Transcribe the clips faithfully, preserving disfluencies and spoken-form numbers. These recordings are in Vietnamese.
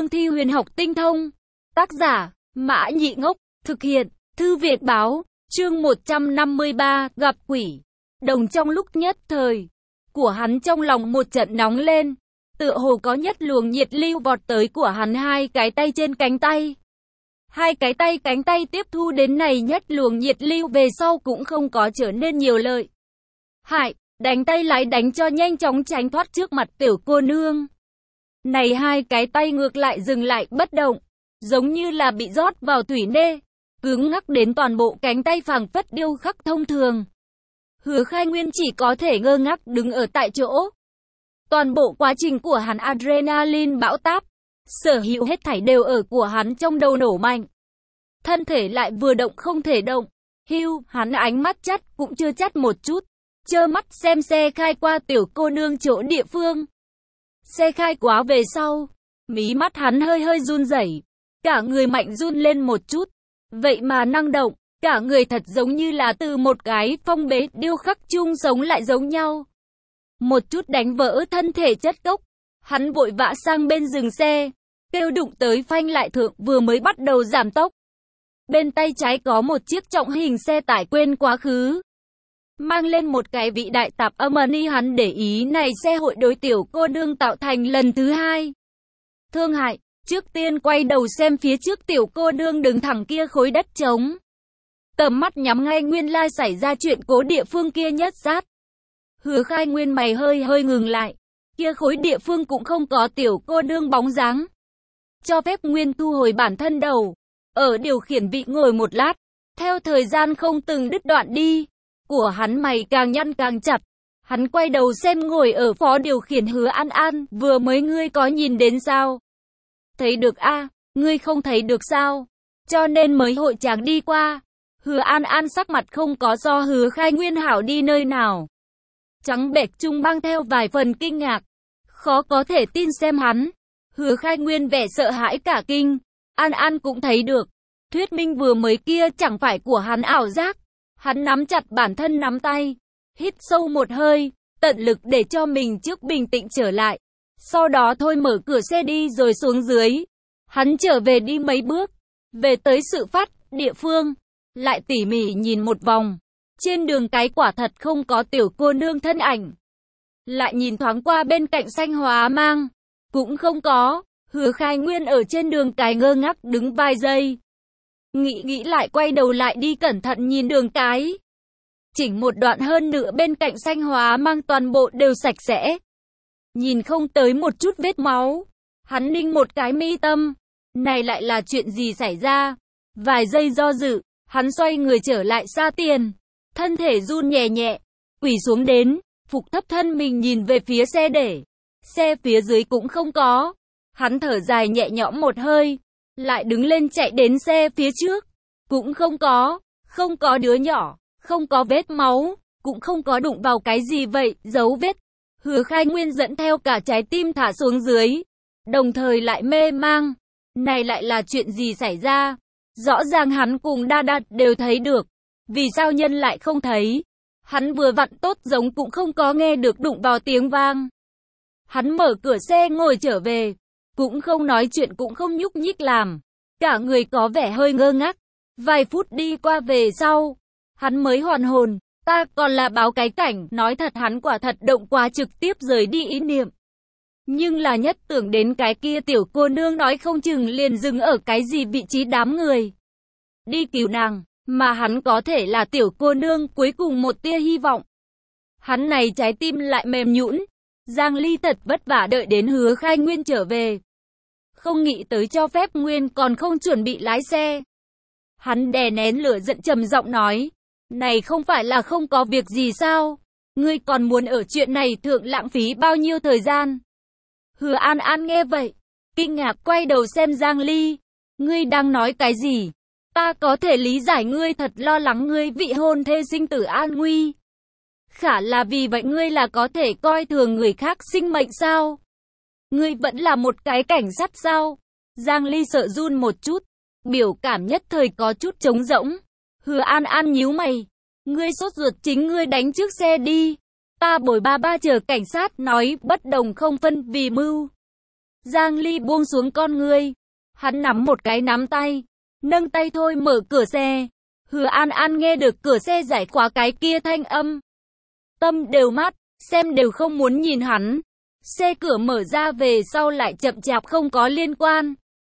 cương thi huyền học tinh thông. Tác giả, Mã Nhị Ngốc, thực hiện, Thư Việt Báo, chương một trăm năm mươi ba, gặp quỷ. Đồng trong lúc nhất thời, của hắn trong lòng một trận nóng lên, tựa hồ có nhất luồng nhiệt lưu vọt tới của hắn hai cái tay trên cánh tay. Hai cái tay cánh tay tiếp thu đến này nhất luồng nhiệt lưu về sau cũng không có trở nên nhiều lợi. Hại, đánh tay lái đánh cho nhanh chóng tránh thoát trước mặt tiểu cô nương. Này hai cái tay ngược lại dừng lại bất động, giống như là bị rót vào thủy nê, cứng ngắc đến toàn bộ cánh tay phảng phất điêu khắc thông thường. Hứa Khai Nguyên chỉ có thể ngơ ngác đứng ở tại chỗ. Toàn bộ quá trình của hắn adrenaline bão táp, sở hữu hết thảy đều ở của hắn trong đầu nổ mạnh. Thân thể lại vừa động không thể động. Hưu, hắn ánh mắt chắt cũng chưa chắt một chút, trơ mắt xem xe khai qua tiểu cô nương chỗ địa phương. Xe khai quá về sau, mí mắt hắn hơi hơi run rẩy, cả người mạnh run lên một chút. Vậy mà năng động, cả người thật giống như là từ một cái phong bế điêu khắc chung sống lại giống nhau. Một chút đánh vỡ thân thể chất cốc, hắn vội vã sang bên dừng xe, kêu đụng tới phanh lại thượng vừa mới bắt đầu giảm tốc. Bên tay trái có một chiếc trọng hình xe tải quên quá khứ, mang lên một cái vị đại tạp âm ni. Hắn để ý này xe hội đối tiểu cô nương tạo thành lần thứ hai thương hại. Trước tiên quay đầu xem phía trước tiểu cô nương đứng thẳng kia khối đất trống, tầm mắt nhắm ngay nguyên lai xảy ra chuyện cố địa phương kia nhất sát. Hứa Khai Nguyên mày hơi hơi ngừng lại, kia khối địa phương cũng không có tiểu cô nương bóng dáng. Cho phép Nguyên thu hồi bản thân đầu, ở điều khiển vị ngồi một lát, theo thời gian không từng đứt đoạn đi, của hắn mày càng nhăn càng chặt. Hắn quay đầu xem ngồi ở phó điều khiển Hứa An An, vừa mới ngươi có nhìn đến sao? Thấy được a, à, ngươi không thấy được sao? Cho nên mới hội chàng đi qua. Hứa An An sắc mặt không có do Hứa Khai Nguyên hảo đi nơi nào. Trắng bệch trung mang theo vài phần kinh ngạc, khó có thể tin xem hắn. Hứa Khai Nguyên vẻ sợ hãi cả kinh, An An cũng thấy được. Thuyết minh vừa mới kia chẳng phải của hắn ảo giác. Hắn nắm chặt bản thân nắm tay, hít sâu một hơi, tận lực để cho mình trước bình tĩnh trở lại. Sau đó thôi mở cửa xe đi rồi xuống dưới. Hắn trở về đi mấy bước, về tới sự phát địa phương, lại tỉ mỉ nhìn một vòng. Trên đường cái quả thật không có tiểu cô nương thân ảnh. Lại nhìn thoáng qua bên cạnh xanh hóa mang, cũng không có. Hứa Khai Nguyên ở trên đường cái ngơ ngác đứng vài giây. Nghĩ nghĩ lại quay đầu lại đi cẩn thận nhìn đường cái. Chỉnh một đoạn hơn nữa bên cạnh xanh hóa mang toàn bộ đều sạch sẽ, nhìn không tới một chút vết máu. Hắn ninh một cái mi tâm, này lại là chuyện gì xảy ra? Vài giây do dự, hắn xoay người trở lại xa tiền, thân thể run nhẹ nhẹ, quỳ xuống đến, phục thấp thân mình nhìn về phía xe để. Xe phía dưới cũng không có. Hắn thở dài nhẹ nhõm một hơi, lại đứng lên chạy đến xe phía trước, cũng không có, không có đứa nhỏ, không có vết máu, cũng không có đụng vào cái gì vậy, dấu vết. Hứa Khai Nguyên dẫn theo cả trái tim thả xuống dưới, đồng thời lại mê mang. Này lại là chuyện gì xảy ra? Rõ ràng hắn cùng Đa Đa đều thấy được, vì sao nhân lại không thấy? Hắn vừa vặn tốt giống cũng không có nghe được đụng vào tiếng vang. Hắn mở cửa xe ngồi trở về, cũng không nói chuyện cũng không nhúc nhích làm, cả người có vẻ hơi ngơ ngác. Vài phút đi qua về sau, hắn mới hoàn hồn. Ta còn là báo cái cảnh, nói thật hắn quả thật động quá trực tiếp rời đi ý niệm. Nhưng là nhất tưởng đến cái kia tiểu cô nương nói không chừng liền dừng ở cái gì vị trí đám người. Đi cứu nàng, mà hắn có thể là tiểu cô nương cuối cùng một tia hy vọng. Hắn này trái tim lại mềm nhũn. Giang Ly thật vất vả đợi đến Hứa Khai Nguyên trở về. Không nghĩ tới cho phép Nguyên còn không chuẩn bị lái xe. Hắn đè nén lửa giận trầm giọng nói. Này không phải là không có việc gì sao? Ngươi còn muốn ở chuyện này thượng lãng phí bao nhiêu thời gian? Hứa An An nghe vậy, kinh ngạc quay đầu xem Giang Ly. Ngươi đang nói cái gì? Ta có thể lý giải ngươi thật lo lắng ngươi vị hôn thê sinh tử an nguy. Khả là vì vậy ngươi là có thể coi thường người khác sinh mệnh sao? Ngươi vẫn là một cái cảnh sát sao? Giang Ly sợ run một chút, biểu cảm nhất thời có chút trống rỗng. Hứa An An nhíu mày. Ngươi sốt ruột chính ngươi đánh trước xe đi. Ta bồi ba ba chờ cảnh sát nói bất đồng không phân vì mưu. Giang Ly buông xuống con ngươi. Hắn nắm một cái nắm tay. Nâng tay thôi mở cửa xe. Hứa An An nghe được cửa xe giải khóa cái kia thanh âm. Tâm đều mát, xem đều không muốn nhìn hắn. Xe cửa mở ra về sau lại chậm chạp không có liên quan.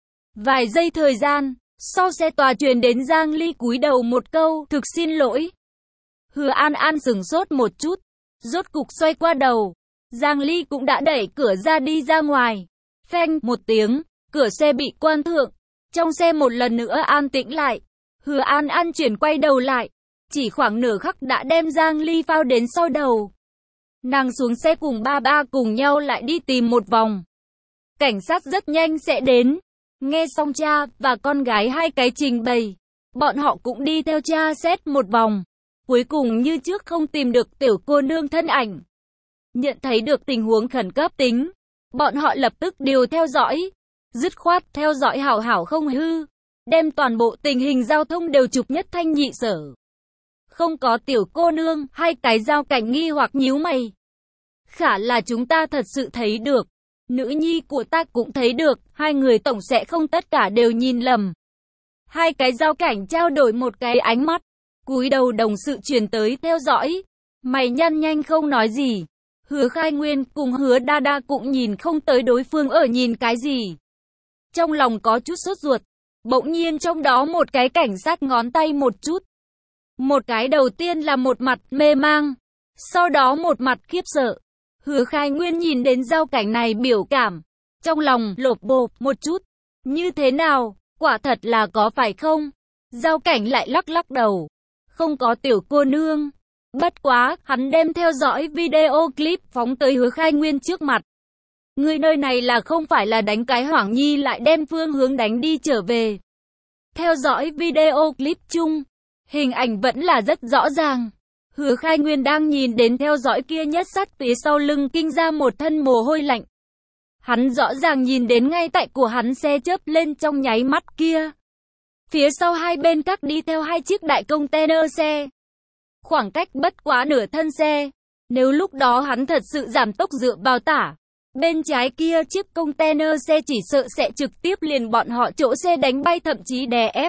Vài giây thời gian, sau xe tòa truyền đến Giang Ly cúi đầu một câu, thực xin lỗi. Hứa An An sửng sốt một chút, rốt cục xoay qua đầu. Giang Ly cũng đã đẩy cửa ra đi ra ngoài. Phanh một tiếng, cửa xe bị quan thượng. Trong xe một lần nữa an tĩnh lại. Hứa An An chuyển quay đầu lại. Chỉ khoảng nửa khắc đã đem Giang Ly phao đến sau đầu. Nàng xuống xe cùng ba ba cùng nhau lại đi tìm một vòng. Cảnh sát rất nhanh sẽ đến. Nghe xong cha và con gái hai cái trình bày. Bọn họ cũng đi theo cha xét một vòng. Cuối cùng như trước không tìm được tiểu cô nương thân ảnh. Nhận thấy được tình huống khẩn cấp tính. Bọn họ lập tức điều theo dõi. Dứt khoát theo dõi hảo hảo không hư. Đem toàn bộ tình hình giao thông đều chụp nhất thanh nhị sở. Không có tiểu cô nương, hai cái giao cảnh nghi hoặc nhíu mày. Khả là chúng ta thật sự thấy được. Nữ nhi của ta cũng thấy được, hai người tổng sẽ không tất cả đều nhìn lầm. Hai cái giao cảnh trao đổi một cái ánh mắt. Cúi đầu đồng sự truyền tới theo dõi. Mày nhăn nhanh không nói gì. Hứa Khai Nguyên cùng Hứa Đa Đa cũng nhìn không tới đối phương ở nhìn cái gì. Trong lòng có chút sốt ruột. Bỗng nhiên trong đó một cái cảnh sát ngón tay một chút. Một cái đầu tiên là một mặt mê mang. Sau đó một mặt khiếp sợ. Hứa Khai Nguyên nhìn đến giao cảnh này biểu cảm. Trong lòng lột bột một chút. Như thế nào? Quả thật là có phải không? Giao cảnh lại lắc lắc đầu. Không có tiểu cô nương. Bất quá, hắn đem theo dõi video clip phóng tới Hứa Khai Nguyên trước mặt. Người nơi này là không phải là đánh cái Hoảng Nhi lại đem phương hướng đánh đi trở về. Theo dõi video clip chung, hình ảnh vẫn là rất rõ ràng. Hứa Khai Nguyên đang nhìn đến theo dõi kia nhất sát phía sau lưng kinh ra một thân mồ hôi lạnh. Hắn rõ ràng nhìn đến ngay tại của hắn xe chớp lên trong nháy mắt kia. Phía sau hai bên các đi theo hai chiếc đại container xe. Khoảng cách bất quá nửa thân xe. Nếu lúc đó hắn thật sự giảm tốc dựa vào tả. Bên trái kia chiếc container xe chỉ sợ sẽ trực tiếp liền bọn họ chỗ xe đánh bay thậm chí đè ép.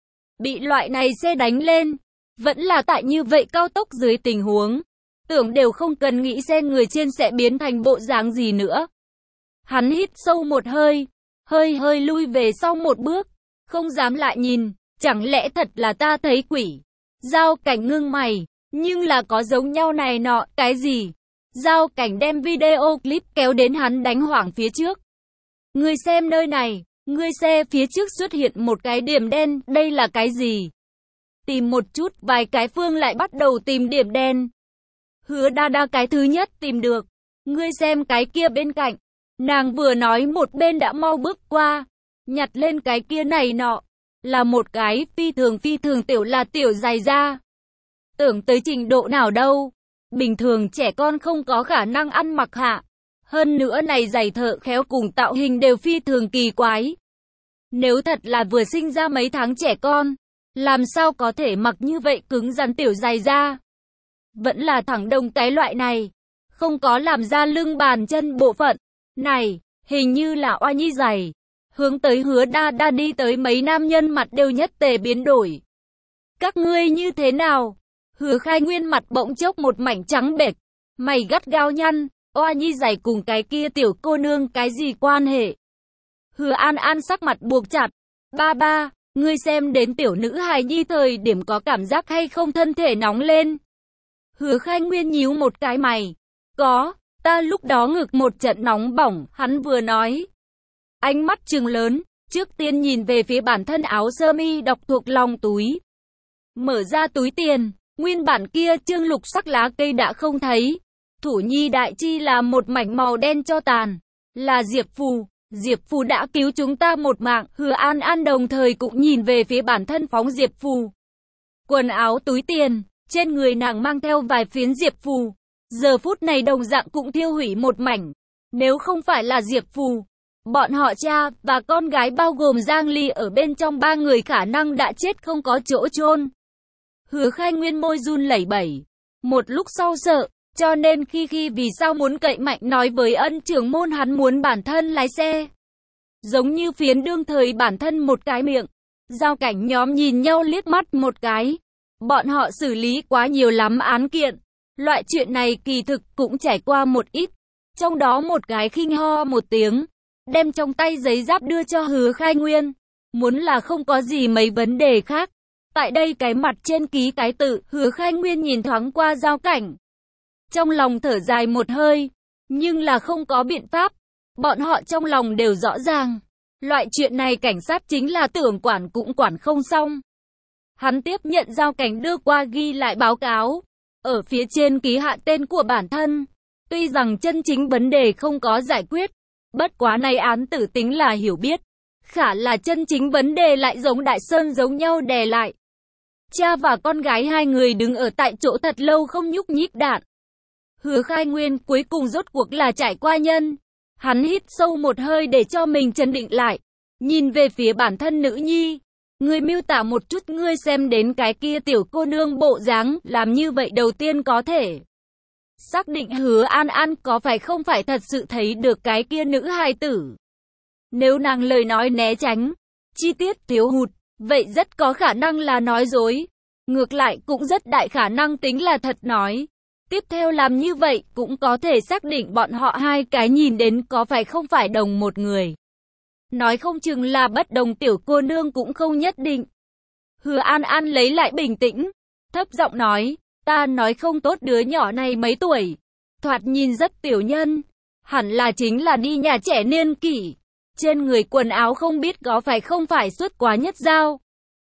Bị loại này xe đánh lên. Vẫn là tại như vậy cao tốc dưới tình huống. Tưởng đều không cần nghĩ xe người trên sẽ biến thành bộ dáng gì nữa. Hắn hít sâu một hơi. Hơi hơi lui về sau một bước. Không dám lại nhìn. Chẳng lẽ thật là ta thấy quỷ. Giao cảnh ngưng mày. Nhưng là có giống nhau này nọ. Cái gì? Giao cảnh đem video clip kéo đến hắn đánh hoảng phía trước. Ngươi xem nơi này. Ngươi xe phía trước xuất hiện một cái điểm đen. Đây là cái gì? Tìm một chút, vài cái phương lại bắt đầu tìm điểm đen. Hứa Đa Đa cái thứ nhất tìm được. Ngươi xem cái kia bên cạnh. Nàng vừa nói một bên đã mau bước qua. Nhặt lên cái kia này nọ. Là một cái phi thường phi thường tiểu là tiểu dài da. Tưởng tới trình độ nào đâu. Bình thường trẻ con không có khả năng ăn mặc hạ. Hơn nữa này giày thợ khéo cùng tạo hình đều phi thường kỳ quái. Nếu thật là vừa sinh ra mấy tháng trẻ con. Làm sao có thể mặc như vậy cứng rắn tiểu dài da. Vẫn là thẳng đồng cái loại này. Không có làm ra lưng bàn chân bộ phận. Này, hình như là oa nhi giày. Hướng tới Hứa Đa Đa đi tới mấy nam nhân mặt đều nhất tề biến đổi. Các ngươi như thế nào? Hứa Khai Nguyên mặt bỗng chốc một mảnh trắng bệch. Mày gắt gao nhăn. Oa nhi giày cùng cái kia tiểu cô nương cái gì quan hệ? Hứa An An sắc mặt buộc chặt. Ba ba. Ngươi xem đến tiểu nữ hài nhi thời điểm có cảm giác hay không thân thể nóng lên. Hứa Khai Nguyên nhíu một cái mày. Có, ta lúc đó ngực một trận nóng bỏng, hắn vừa nói. Ánh mắt trừng lớn, trước tiên nhìn về phía bản thân áo sơ mi đọc thuộc lòng túi. Mở ra túi tiền, nguyên bản kia chương lục sắc lá cây đã không thấy. Thủ nhi đại chi là một mảnh màu đen cho tàn, là Diệp Phù. Diệp Phù đã cứu chúng ta một mạng. Hứa An An đồng thời cũng nhìn về phía bản thân phóng Diệp Phù. Quần áo túi tiền, trên người nàng mang theo vài phiến Diệp Phù. Giờ phút này đồng dạng cũng thiêu hủy một mảnh. Nếu không phải là Diệp Phù, bọn họ cha và con gái bao gồm Giang Ly ở bên trong ba người khả năng đã chết không có chỗ chôn. Hứa Khai Nguyên môi run lẩy bẩy. Một lúc sau sợ, Cho nên khi khi vì sao muốn cậy mạnh nói với ân trưởng môn hắn muốn bản thân lái xe. Giống như phiến đương thời bản thân một cái miệng. Giao cảnh nhóm nhìn nhau liếc mắt một cái. Bọn họ xử lý quá nhiều lắm án kiện. Loại chuyện này kỳ thực cũng trải qua một ít. Trong đó một cái khinh ho một tiếng. Đem trong tay giấy giáp đưa cho Hứa Khai Nguyên. Muốn là không có gì mấy vấn đề khác. Tại đây cái mặt trên ký cái tự, Hứa Khai Nguyên nhìn thoáng qua giao cảnh. Trong lòng thở dài một hơi. Nhưng là không có biện pháp. Bọn họ trong lòng đều rõ ràng. Loại chuyện này cảnh sát chính là tưởng quản cũng quản không xong. Hắn tiếp nhận giao cảnh đưa qua ghi lại báo cáo. Ở phía trên ký hạ tên của bản thân. Tuy rằng chân chính vấn đề không có giải quyết. Bất quá này án tử tính là hiểu biết. Khả là chân chính vấn đề lại giống Đại Sơn giống nhau đè lại. Cha và con gái hai người đứng ở tại chỗ thật lâu không nhúc nhích đạn. Hứa Khai Nguyên cuối cùng rốt cuộc là trải qua nhân. Hắn hít sâu một hơi để cho mình trấn định lại. Nhìn về phía bản thân nữ nhi. Ngươi miêu tả một chút ngươi xem đến cái kia tiểu cô nương bộ dáng, làm như vậy đầu tiên có thể xác định Hứa An An có phải không phải thật sự thấy được cái kia nữ hài tử. Nếu nàng lời nói né tránh, chi tiết thiếu hụt, vậy rất có khả năng là nói dối. Ngược lại cũng rất đại khả năng tính là thật nói. Tiếp theo làm như vậy cũng có thể xác định bọn họ hai cái nhìn đến có phải không phải đồng một người. Nói không chừng là bất đồng tiểu cô nương cũng không nhất định. Hứa An An lấy lại bình tĩnh, thấp giọng nói, ta nói không tốt đứa nhỏ này mấy tuổi. Thoạt nhìn rất tiểu nhân, hẳn là chính là đi nhà trẻ niên kỷ. Trên người quần áo không biết có phải không phải xuất quá nhất dao.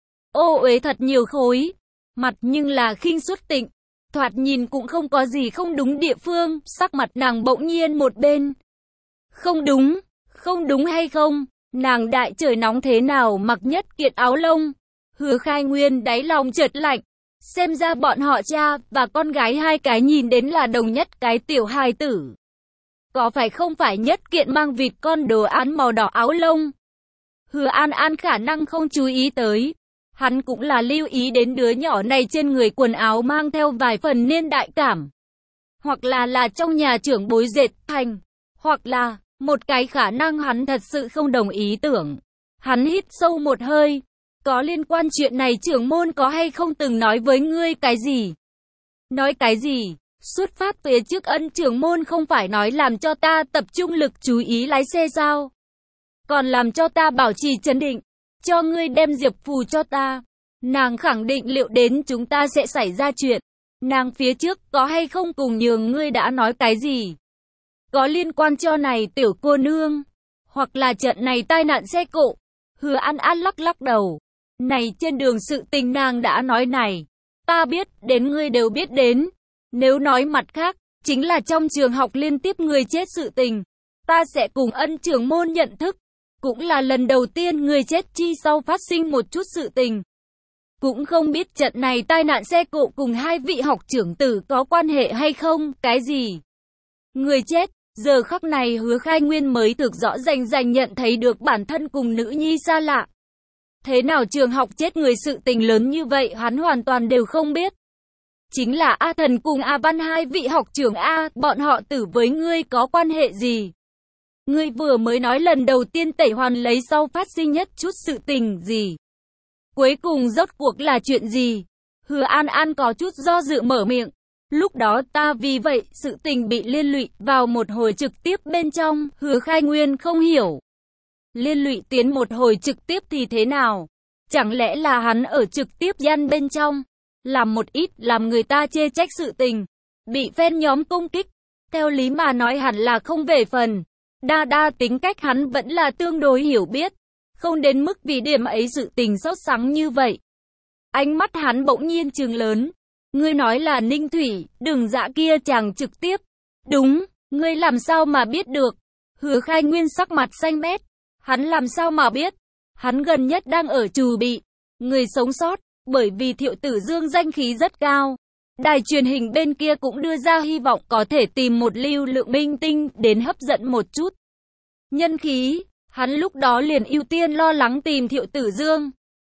Ô uế thật nhiều khối, mặt nhưng là khinh xuất tịnh. Thoạt nhìn cũng không có gì không đúng địa phương, sắc mặt nàng bỗng nhiên một bên. Không đúng, không đúng hay không, nàng đại trời nóng thế nào mặc nhất kiện áo lông. Hứa Khai Nguyên đáy lòng chợt lạnh, xem ra bọn họ cha và con gái hai cái nhìn đến là đồng nhất cái tiểu hài tử. Có phải không phải nhất kiện mang vịt con đồ án màu đỏ áo lông? Hứa An An khả năng không chú ý tới. Hắn cũng là lưu ý đến đứa nhỏ này trên người quần áo mang theo vài phần niên đại cảm. Hoặc là là trong nhà trưởng bối dệt thành. Hoặc là, một cái khả năng hắn thật sự không đồng ý tưởng. Hắn hít sâu một hơi. Có liên quan chuyện này trưởng môn có hay không từng nói với ngươi cái gì? Nói cái gì? Xuất phát phía trước ân trưởng môn không phải nói làm cho ta tập trung lực chú ý lái xe sao? Còn làm cho ta bảo trì trấn định. Cho ngươi đem diệp phù cho ta. Nàng khẳng định liệu đến chúng ta sẽ xảy ra chuyện. Nàng phía trước có hay không cùng nhường ngươi đã nói cái gì? Có liên quan cho này tiểu cô nương. Hoặc là trận này tai nạn xe cộ. Hứa An An lắc lắc đầu. Này trên đường sự tình nàng đã nói này. Ta biết đến ngươi đều biết đến. Nếu nói mặt khác, chính là trong trường học liên tiếp người chết sự tình. Ta sẽ cùng ân trưởng môn nhận thức. Cũng là lần đầu tiên người chết chi sau phát sinh một chút sự tình. Cũng không biết trận này tai nạn xe cộ cùng hai vị học trưởng tử có quan hệ hay không, cái gì. Người chết, giờ khắc này Hứa Khai Nguyên mới thực rõ rành rành nhận thấy được bản thân cùng nữ nhi xa lạ. Thế nào trường học chết người sự tình lớn như vậy hắn hoàn toàn đều không biết. Chính là A Thần cùng A Văn hai vị học trưởng A, bọn họ tử với ngươi có quan hệ gì? Ngươi vừa mới nói lần đầu tiên tẩy hoàn lấy sau phát sinh nhất chút sự tình gì? Cuối cùng rốt cuộc là chuyện gì? Hứa An An có chút do dự mở miệng. Lúc đó ta vì vậy sự tình bị liên lụy vào một hồi trực tiếp bên trong. Hứa Khai Nguyên không hiểu. Liên lụy tiến một hồi trực tiếp thì thế nào? Chẳng lẽ là hắn ở trực tiếp gian bên trong? Làm một ít làm người ta chê trách sự tình. Bị fan nhóm công kích. Theo lý mà nói hẳn là không về phần. Đa đa tính cách hắn vẫn là tương đối hiểu biết. Không đến mức vì điểm ấy sự tình sốt sắng như vậy. Ánh mắt hắn bỗng nhiên trừng lớn. Ngươi nói là Ninh Thủy, đừng dạ kia chàng trực tiếp. Đúng, ngươi làm sao mà biết được? Hứa Khai Nguyên sắc mặt xanh mét. Hắn làm sao mà biết? Hắn gần nhất đang ở trù bị. Người sống sót, bởi vì Thiệu Tử Dương danh khí rất cao. Đài truyền hình bên kia cũng đưa ra hy vọng có thể tìm một lưu lượng minh tinh đến hấp dẫn một chút nhân khí. Hắn lúc đó liền ưu tiên lo lắng tìm Thiệu Tử Dương.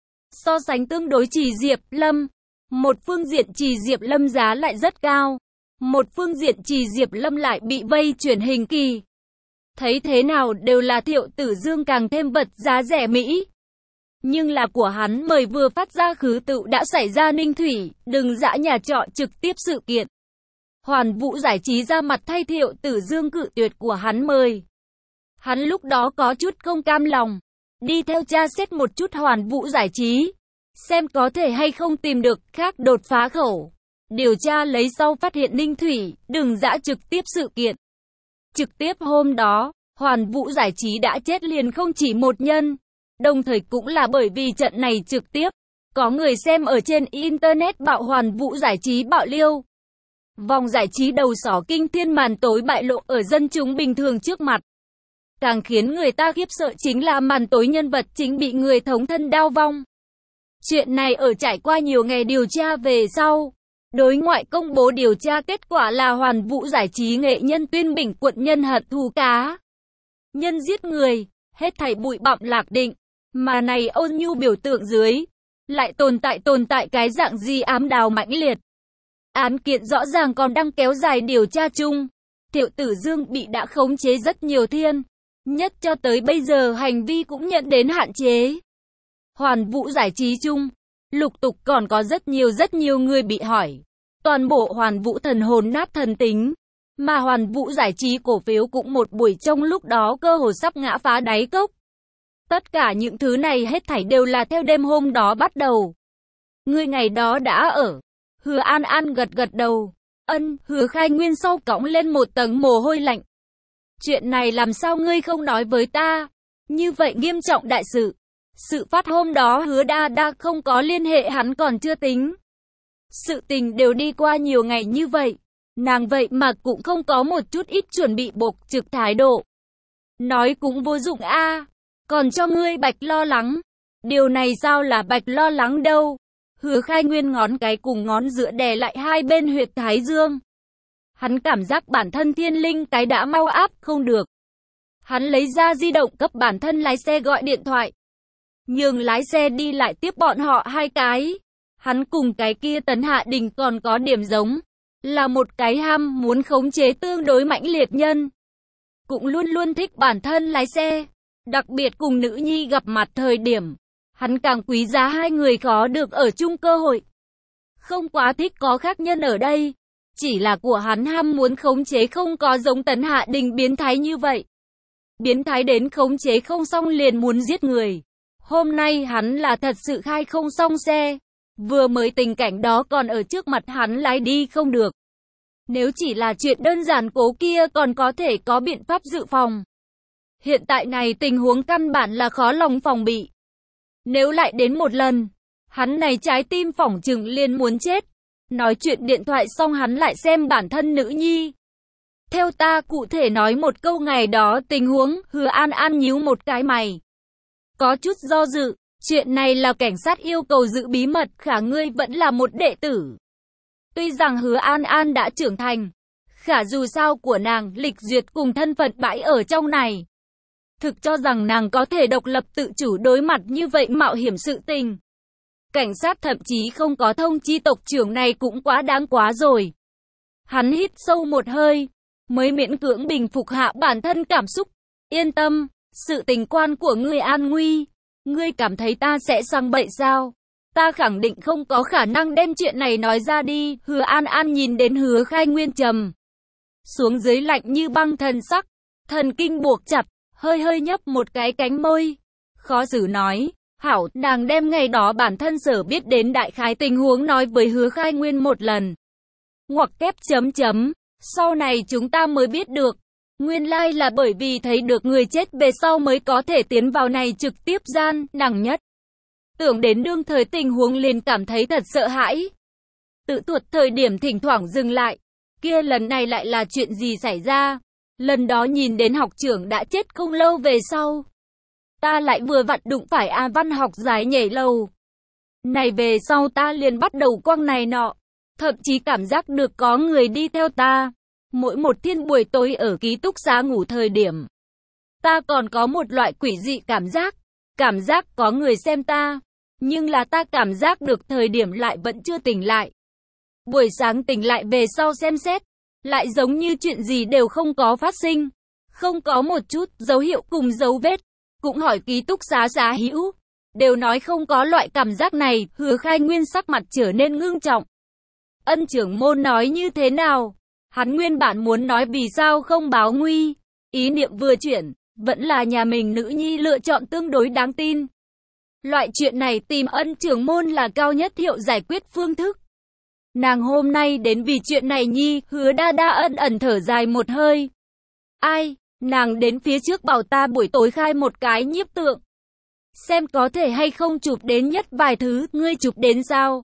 So sánh tương đối Trì Diệp Lâm, một phương diện Trì Diệp Lâm giá lại rất cao. Một phương diện Trì Diệp Lâm lại bị vây truyền hình kỳ. Thấy thế nào đều là Thiệu Tử Dương càng thêm vật giá rẻ Mỹ. Nhưng là của hắn mời vừa phát ra khứ tự đã xảy ra Ninh Thủy, đừng dã nhà trọ trực tiếp sự kiện. Hoàn Vũ Giải Trí ra mặt thay Thiệu Tử Dương cự tuyệt của hắn mời. Hắn lúc đó có chút không cam lòng, đi theo tra xét một chút Hoàn Vũ Giải Trí, xem có thể hay không tìm được khác đột phá khẩu. Điều tra lấy sau phát hiện Ninh Thủy, đừng dã trực tiếp sự kiện. Trực tiếp hôm đó, Hoàn Vũ Giải Trí đã chết liền không chỉ một nhân. Đồng thời cũng là bởi vì trận này trực tiếp, có người xem ở trên Internet bạo Hoàn Vũ Giải Trí bạo liêu. Vòng giải trí đầu sỏ kinh thiên màn tối bại lộ ở dân chúng bình thường trước mặt. Càng khiến người ta khiếp sợ chính là màn tối nhân vật chính bị người thống thân đao vong. Chuyện này ở trải qua nhiều ngày điều tra về sau, đối ngoại công bố điều tra kết quả là Hoàn Vũ Giải Trí nghệ nhân Tuyên Bình quận nhân hận thù cá. Nhân giết người, hết thảy bụi bặm lạc định, mà này ôn nhu biểu tượng dưới, lại tồn tại tồn tại cái dạng gì ám đào mãnh liệt. Án kiện rõ ràng còn đang kéo dài điều tra chung. Thiệu Tử Dương bị đã khống chế rất nhiều thiên, nhất cho tới bây giờ hành vi cũng nhận đến hạn chế. Hoàn Vũ Giải Trí chung, lục tục còn có rất nhiều rất nhiều người bị hỏi. Toàn bộ Hoàn Vũ thần hồn nát thần tính, mà Hoàn Vũ Giải Trí cổ phiếu cũng một buổi trong lúc đó cơ hồ sắp ngã phá đáy cốc. Tất cả những thứ này hết thảy đều là theo đêm hôm đó bắt đầu. Ngươi ngày đó đã ở. Hứa An An gật gật đầu. Ân, Hứa Khai Nguyên sau cõng lên một tầng mồ hôi lạnh. Chuyện này làm sao ngươi không nói với ta? Như vậy nghiêm trọng đại sự. Sự phát hôm đó Hứa Đa Đa không có liên hệ hắn còn chưa tính. Sự tình đều đi qua nhiều ngày như vậy. Nàng vậy mà cũng không có một chút ít chuẩn bị bộc trực thái độ. Nói cũng vô dụng a à. Còn cho ngươi Bạch lo lắng. Điều này sao là Bạch lo lắng đâu? Hứa Khai Nguyên ngón cái cùng ngón giữa đè lại hai bên huyệt thái dương. Hắn cảm giác bản thân thiên linh cái đã mau áp không được. Hắn lấy ra di động cấp bản thân lái xe gọi điện thoại. Nhường lái xe đi lại tiếp bọn họ hai cái. Hắn cùng cái kia Tấn Hạ Đình còn có điểm giống. Là một cái ham muốn khống chế tương đối mãnh liệt nhân. Cũng luôn luôn thích bản thân lái xe. Đặc biệt cùng nữ nhi gặp mặt thời điểm. Hắn càng quý giá hai người có được ở chung cơ hội. Không quá thích có khác nhân ở đây. Chỉ là của hắn ham muốn khống chế không có giống Tấn Hạ Đình biến thái như vậy. Biến thái đến khống chế không xong liền muốn giết người. Hôm nay hắn là thật sự khai không xong xe. Vừa mới tình cảnh đó còn ở trước mặt hắn lái đi không được. Nếu chỉ là chuyện đơn giản cố kia còn có thể có biện pháp dự phòng. Hiện tại này tình huống căn bản là khó lòng phòng bị. Nếu lại đến một lần, hắn này trái tim phỏng chừng liền muốn chết. Nói chuyện điện thoại xong hắn lại xem bản thân nữ nhi. Theo ta cụ thể nói một câu ngày đó tình huống, Hứa An An nhíu một cái mày. Có chút do dự, chuyện này là cảnh sát yêu cầu giữ bí mật, khả ngươi vẫn là một đệ tử. Tuy rằng Hứa An An đã trưởng thành, khả dù sao của nàng lịch duyệt cùng thân phận bãi ở trong này. Thực cho rằng nàng có thể độc lập tự chủ đối mặt như vậy mạo hiểm sự tình. Cảnh sát thậm chí không có thông chi tộc trưởng này cũng quá đáng quá rồi. Hắn hít sâu một hơi, mới miễn cưỡng bình phục hạ bản thân cảm xúc. Yên tâm, sự tình quan của ngươi an nguy. Ngươi cảm thấy ta sẽ sang bậy sao? Ta khẳng định không có khả năng đem chuyện này nói ra đi. Hứa An An nhìn đến Hứa Khai Nguyên trầm xuống dưới lạnh như băng thần sắc, thần kinh buộc chặt, hơi hơi nhấp một cái cánh môi. Khó xử nói, hảo, nàng đem ngày đó bản thân sở biết đến đại khái tình huống nói với Hứa Khai Nguyên một lần. Ngoặc kép chấm chấm, sau này chúng ta mới biết được. Nguyên lai là bởi vì thấy được người chết về sau mới có thể tiến vào này trực tiếp gian, nàng nhất. Tưởng đến đương thời tình huống liền cảm thấy thật sợ hãi. Tự tuột thời điểm thỉnh thoảng dừng lại. Kia lần này lại là chuyện gì xảy ra? Lần đó nhìn đến học trưởng đã chết không lâu về sau. Ta lại vừa vặn đụng phải A Văn học giải nhảy lầu. Này về sau ta liền bắt đầu quăng này nọ. Thậm chí cảm giác được có người đi theo ta. Mỗi một thiên buổi tối ở ký túc xá ngủ thời điểm. Ta còn có một loại quỷ dị cảm giác. Cảm giác có người xem ta. Nhưng là ta cảm giác được thời điểm lại vẫn chưa tỉnh lại. Buổi sáng tỉnh lại về sau xem xét, lại giống như chuyện gì đều không có phát sinh. Không có một chút dấu hiệu cùng dấu vết. Cũng hỏi ký túc xá Giá Hữu, đều nói không có loại cảm giác này. Hứa Khai Nguyên sắc mặt trở nên ngưng trọng. Ân trưởng môn nói như thế nào? Hắn nguyên bản muốn nói vì sao không báo nguy. Ý niệm vừa chuyển, vẫn là nhà mình nữ nhi lựa chọn tương đối đáng tin. Loại chuyện này tìm Ân trưởng môn là cao nhất hiệu giải quyết phương thức. Nàng hôm nay đến vì chuyện này nhi. Hứa Đa Đa ân ẩn thở dài một hơi. Ai? Nàng đến phía trước bảo ta buổi tối khai một cái nhiếp tượng. Xem có thể hay không chụp đến nhất vài thứ. Ngươi chụp đến sao?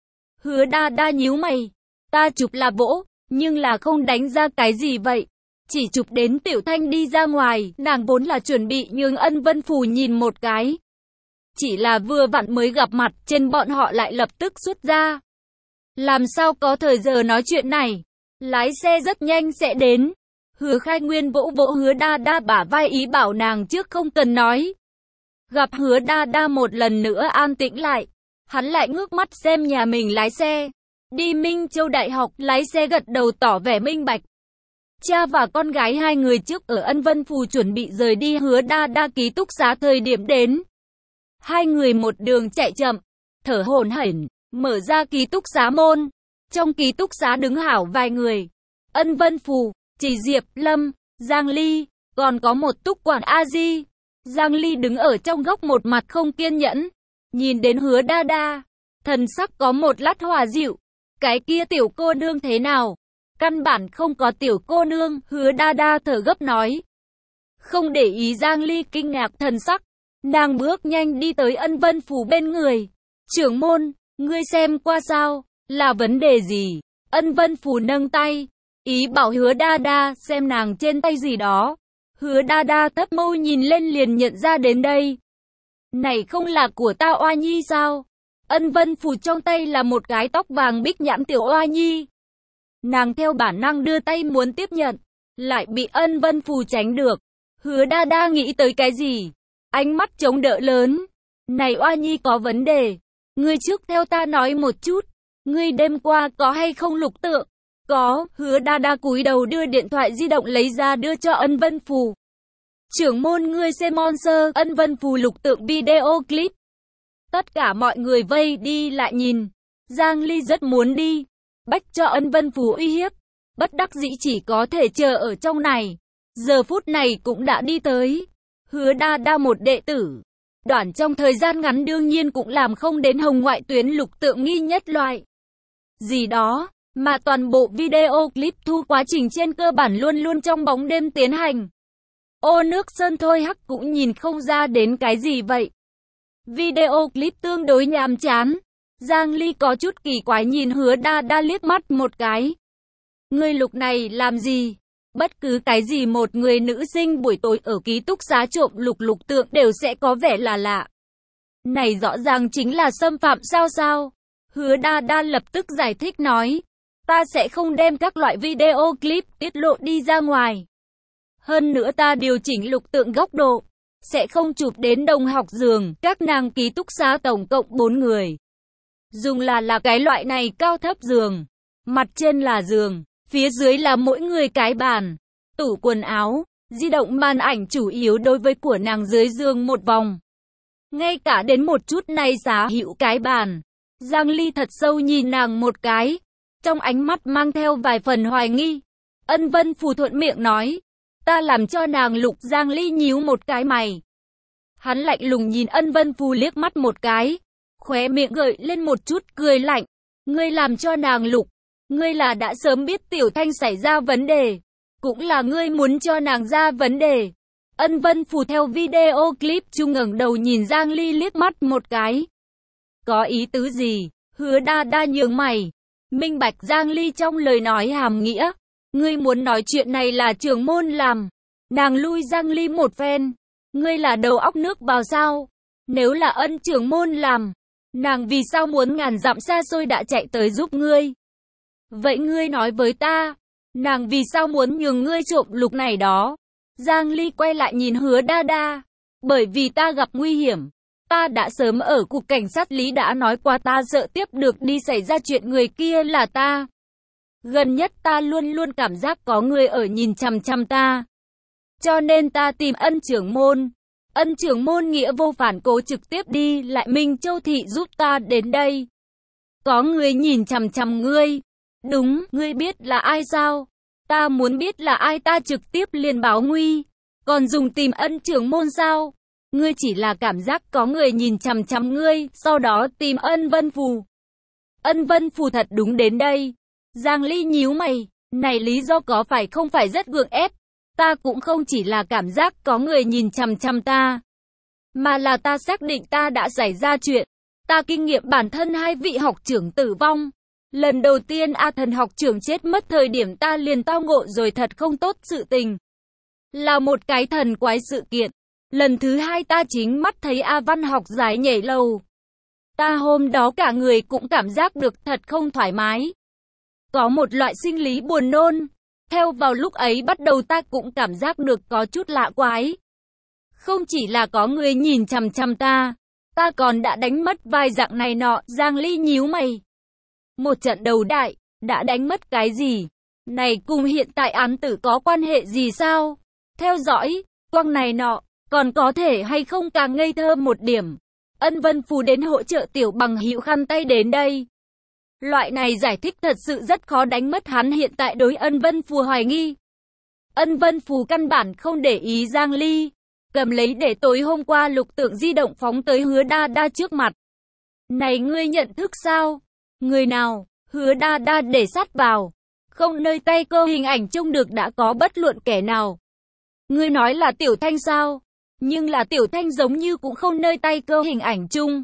Hứa Đa Đa nhíu mày. Ta chụp là vỗ, nhưng là không đánh ra cái gì vậy. Chỉ chụp đến Tiểu Thanh đi ra ngoài. Nàng vốn là chuẩn bị nhường Ân Vân Phù nhìn một cái. Chỉ là vừa vặn mới gặp mặt, trên bọn họ lại lập tức xuất ra. Làm sao có thời giờ nói chuyện này? Lái xe rất nhanh sẽ đến. Hứa Khai Nguyên vỗ vỗ Hứa Đa Đa bả vai ý bảo nàng trước không cần nói. Gặp Hứa Đa Đa một lần nữa an tĩnh lại. Hắn lại ngước mắt xem nhà mình lái xe. Đi Minh Châu Đại học, lái xe gật đầu tỏ vẻ minh bạch. Cha và con gái hai người trước ở Ân Vân Phù chuẩn bị rời đi Hứa Đa Đa ký túc xá thời điểm đến. Hai người một đường chạy chậm, thở hổn hển, mở ra ký túc xá môn. Trong ký túc xá đứng hảo vài người. Ân Vân Phù, Chỉ Diệp, Lâm, Giang Ly, còn có một túc quản A Di. Giang Ly đứng ở trong góc một mặt không kiên nhẫn. Nhìn đến Hứa Đa Đa, thần sắc có một lát hòa dịu. Cái kia tiểu cô nương thế nào? Căn bản không có tiểu cô nương. Hứa Đa Đa thở gấp nói. Không để ý Giang Ly kinh ngạc thần sắc. Nàng bước nhanh đi tới Ân Vân Phù bên người. Trưởng môn, ngươi xem qua sao? Là vấn đề gì? Ân Vân Phù nâng tay. Ý bảo Hứa Đa Đa xem nàng trên tay gì đó. Hứa Đa Đa thấp mâu nhìn lên liền nhận ra đến đây. Này không là của ta Oa Nhi sao? Ân Vân Phù trong tay là một cái tóc vàng bích nhãn tiểu Oa Nhi. Nàng theo bản năng đưa tay muốn tiếp nhận, lại bị Ân Vân Phù tránh được. Hứa Đa Đa nghĩ tới cái gì? Ánh mắt chống đỡ lớn. Này Oa Nhi có vấn đề. Ngươi trước theo ta nói một chút. Ngươi đêm qua có hay không lục tượng? Có. Hứa Đa Đa cúi đầu đưa điện thoại di động lấy ra đưa cho Ân Vân Phù. Trưởng môn ngươi xem Monster. Ân Vân Phù lục tượng video clip. Tất cả mọi người vây đi lại nhìn. Giang Ly rất muốn đi. Bách cho Ân Vân Phù uy hiếp. Bất đắc dĩ chỉ có thể chờ ở trong này. Giờ phút này cũng đã đi tới. Hứa Đa Đa một đệ tử. Đoạn trong thời gian ngắn đương nhiên cũng làm không đến hồng ngoại tuyến lục tượng nghi nhất loại. Gì đó, mà toàn bộ video clip thu quá trình trên cơ bản luôn luôn trong bóng đêm tiến hành. Ô nước sơn thôi hắc cũng nhìn không ra đến cái gì vậy. Video clip tương đối nhàm chán. Giang Ly có chút kỳ quái nhìn Hứa Đa Đa liếc mắt một cái. Ngươi lục này làm gì? Bất cứ cái gì một người nữ sinh buổi tối ở ký túc xá trộm lục lục tượng đều sẽ có vẻ là lạ. Này rõ ràng chính là xâm phạm sao sao? Hứa Đa Đa lập tức giải thích nói. Ta sẽ không đem các loại video clip tiết lộ đi ra ngoài. Hơn nữa ta điều chỉnh lục tượng góc độ. Sẽ không chụp đến đồng học giường. Các nàng ký túc xá tổng cộng bốn người. Dùng là là cái loại này cao thấp giường. Mặt trên là giường. Phía dưới là mỗi người cái bàn, tủ quần áo, di động màn ảnh chủ yếu đối với của nàng dưới giường một vòng. Ngay cả đến một chút này Giá Hữu cái bàn. Giang Ly thật sâu nhìn nàng một cái, trong ánh mắt mang theo vài phần hoài nghi. Ân Vân Phù thuận miệng nói, ta làm cho nàng lục. Giang Ly nhíu một cái mày. Hắn lạnh lùng nhìn Ân Vân Phù liếc mắt một cái, khóe miệng gợi lên một chút cười lạnh. Ngươi làm cho nàng lục. Ngươi là đã sớm biết Tiểu Thanh xảy ra vấn đề. Cũng là ngươi muốn cho nàng ra vấn đề. Ân Vân Phù theo video clip chung ngẩng đầu nhìn Giang Ly liếc mắt một cái. Có ý tứ gì? Hứa Đa Đa nhướng mày. Minh bạch Giang Ly trong lời nói hàm nghĩa. Ngươi muốn nói chuyện này là trưởng môn làm. Nàng lui Giang Ly một phen. Ngươi là đầu óc nước vào sao? Nếu là Ân trưởng môn làm, nàng vì sao muốn ngàn dặm xa xôi đã chạy tới giúp ngươi? Vậy ngươi nói với ta, nàng vì sao muốn nhường ngươi trộm lục này đó? Giang Ly quay lại nhìn Hứa Đa Đa. Bởi vì ta gặp nguy hiểm. ta đã sớm ở cục cảnh sát Lý đã nói qua ta sợ tiếp được đi xảy ra chuyện người kia là ta. Gần nhất ta luôn luôn cảm giác có người ở nhìn chằm chằm ta. Cho nên ta tìm Ân trưởng môn. Ân trưởng môn nghĩa vô phản cố trực tiếp đi lại Minh Châu thị giúp ta đến đây. Có người nhìn chằm chằm ngươi. Đúng, ngươi biết là ai sao? Ta muốn biết là ai ta trực tiếp liền báo nguy. Còn dùng tìm Ân trưởng môn sao? Ngươi chỉ là cảm giác có người nhìn chằm chằm ngươi, sau đó tìm Ân Vân Phù. Ân Vân Phù thật đúng đến đây. Giang Ly nhíu mày, này lý do có phải không phải rất gượng ép? Ta cũng không chỉ là cảm giác có người nhìn chằm chằm ta, mà là ta xác định ta đã xảy ra chuyện. Ta kinh nghiệm bản thân hai vị học trưởng tử vong. Lần đầu tiên A Thần học trưởng chết mất thời điểm ta liền tao ngộ rồi thật không tốt sự tình. Là một cái thần quái sự kiện. Lần thứ hai ta chính mắt thấy A Văn học giải nhảy lầu. Ta hôm đó cả người cũng cảm giác được thật không thoải mái. Có một loại sinh lý buồn nôn. Theo vào lúc ấy bắt đầu ta cũng cảm giác được có chút lạ quái. Không chỉ là có người nhìn chằm chằm ta, ta còn đã đánh mất vài dạng này nọ. Giang Ly nhíu mày. Một trận đầu đại, đã đánh mất cái gì? Này cùng hiện tại án tử có quan hệ gì sao? Theo dõi, quăng này nọ, còn có thể hay không càng ngây thơ một điểm. Ân Vân Phù đến hỗ trợ tiểu bằng hữu khăn tay đến đây. Loại này giải thích thật sự rất khó đánh mất hắn hiện tại đối Ân Vân Phù hoài nghi. Ân Vân Phù căn bản không để ý Giang Ly, cầm lấy để tối hôm qua lục tượng di động phóng tới Hứa Đa Đa trước mặt. Này ngươi nhận thức sao? Người nào? Hứa Đa Đa để sát vào. Không nơi tay cơ hình ảnh chung được đã có bất luận kẻ nào. Ngươi nói là Tiểu Thanh sao? Nhưng là Tiểu Thanh giống như cũng không nơi tay cơ hình ảnh chung.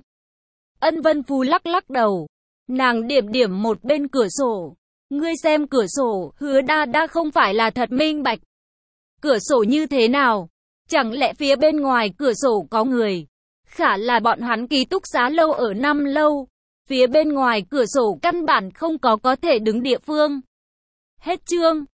Ân Vân Phù lắc lắc đầu. Nàng điểm điểm một bên cửa sổ. Ngươi xem cửa sổ, Hứa Đa Đa không phải là thật minh bạch. Cửa sổ như thế nào? Chẳng lẽ phía bên ngoài cửa sổ có người? Khả là bọn hắn ký túc xá lâu ở năm lâu. Phía bên ngoài cửa sổ căn bản không có có thể đứng địa phương. Hết chương.